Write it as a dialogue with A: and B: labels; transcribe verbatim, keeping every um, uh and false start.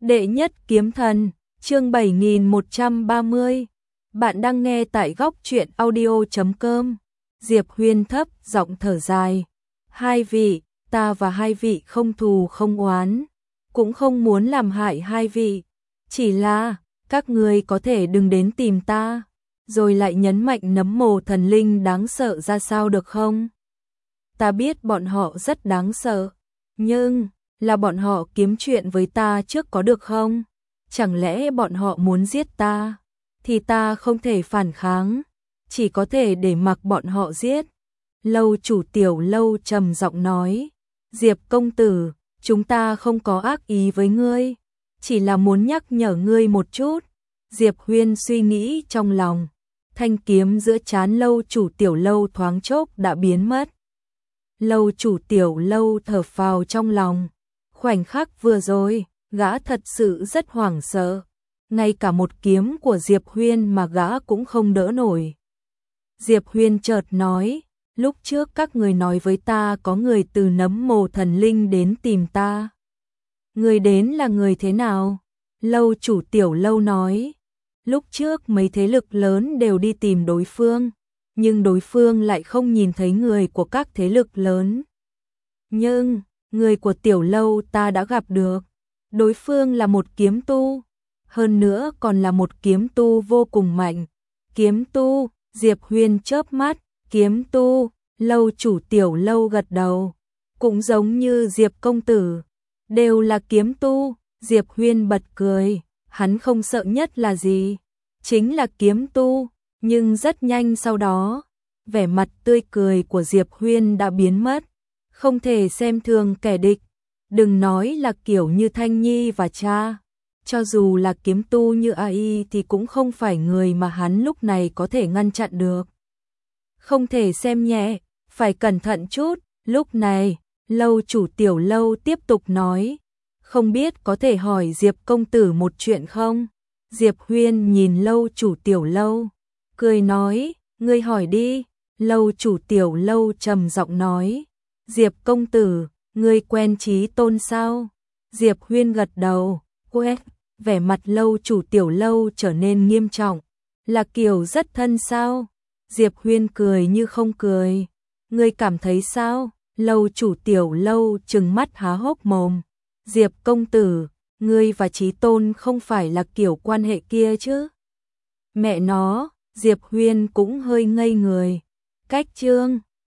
A: Đệ nhất kiếm thần, chương bảy nghìn một trăm ba mươi. Bạn đang nghe tại góc truyện audio chấm com. Diệp Huyên thấp giọng thở dài. Hai vị, ta và hai vị không thù không oán, cũng không muốn làm hại hai vị. Chỉ là, các người có thể đừng đến tìm ta, rồi lại nhấn mạnh nấm mồ thần linh đáng sợ ra sao được không? Ta biết bọn họ rất đáng sợ, nhưng là bọn họ kiếm chuyện với ta trước có được không? Chẳng lẽ bọn họ muốn giết ta, thì ta không thể phản kháng, chỉ có thể để mặc bọn họ giết. Lâu chủ Tiểu Lâu trầm giọng nói, Diệp công tử, chúng ta không có ác ý với ngươi, chỉ là muốn nhắc nhở ngươi một chút. Diệp Huyên suy nghĩ trong lòng, thanh kiếm giữa trán Lâu chủ Tiểu Lâu thoáng chốc đã biến mất. Lâu chủ Tiểu Lâu thở phào trong lòng, khoảnh khắc vừa rồi, gã thật sự rất hoảng sợ, ngay cả một kiếm của Diệp Huyên mà gã cũng không đỡ nổi. Diệp Huyên chợt nói, lúc trước các người nói với ta có người từ nấm mồ thần linh đến tìm ta. Người đến là người thế nào? Lâu chủ Tiểu Lâu nói, lúc trước mấy thế lực lớn đều đi tìm đối phương, nhưng đối phương lại không nhìn thấy người của các thế lực lớn. Nhưng, người của Tiểu Lâu ta đã gặp được, đối phương là một kiếm tu, hơn nữa còn là một kiếm tu vô cùng mạnh. Kiếm tu, Diệp Huyên chớp mắt, kiếm tu, Lâu chủ Tiểu Lâu gật đầu, cũng giống như Diệp công tử, đều là kiếm tu. Diệp Huyên bật cười, hắn không sợ nhất là gì? Chính là kiếm tu, nhưng rất nhanh sau đó, vẻ mặt tươi cười của Diệp Huyên đã biến mất, không thể xem thường kẻ địch, đừng nói là kiểu như Thanh Nhi và cha, cho dù là kiếm tu như a i thì cũng không phải người mà hắn lúc này có thể ngăn chặn được. Không thể xem nhẹ, phải cẩn thận chút. Lúc này, Lâu chủ Tiểu Lâu tiếp tục nói, không biết có thể hỏi Diệp công tử một chuyện không? Diệp Huyên nhìn Lâu chủ Tiểu Lâu, cười nói, ngươi hỏi đi. Lâu chủ Tiểu Lâu trầm giọng nói, Diệp công tử, ngươi quen Chí Tôn sao? Diệp Huyên gật đầu, quen. Vẻ mặt Lâu chủ Tiểu Lâu trở nên nghiêm trọng, là kiểu rất thân sao? Diệp Huyên cười như không cười, ngươi cảm thấy sao? Lâu chủ Tiểu Lâu trừng mắt há hốc mồm, Diệp công tử, ngươi và Chí Tôn không phải là kiểu quan hệ kia chứ? Mẹ nó, Diệp Huyên cũng hơi ngây người. Cách chương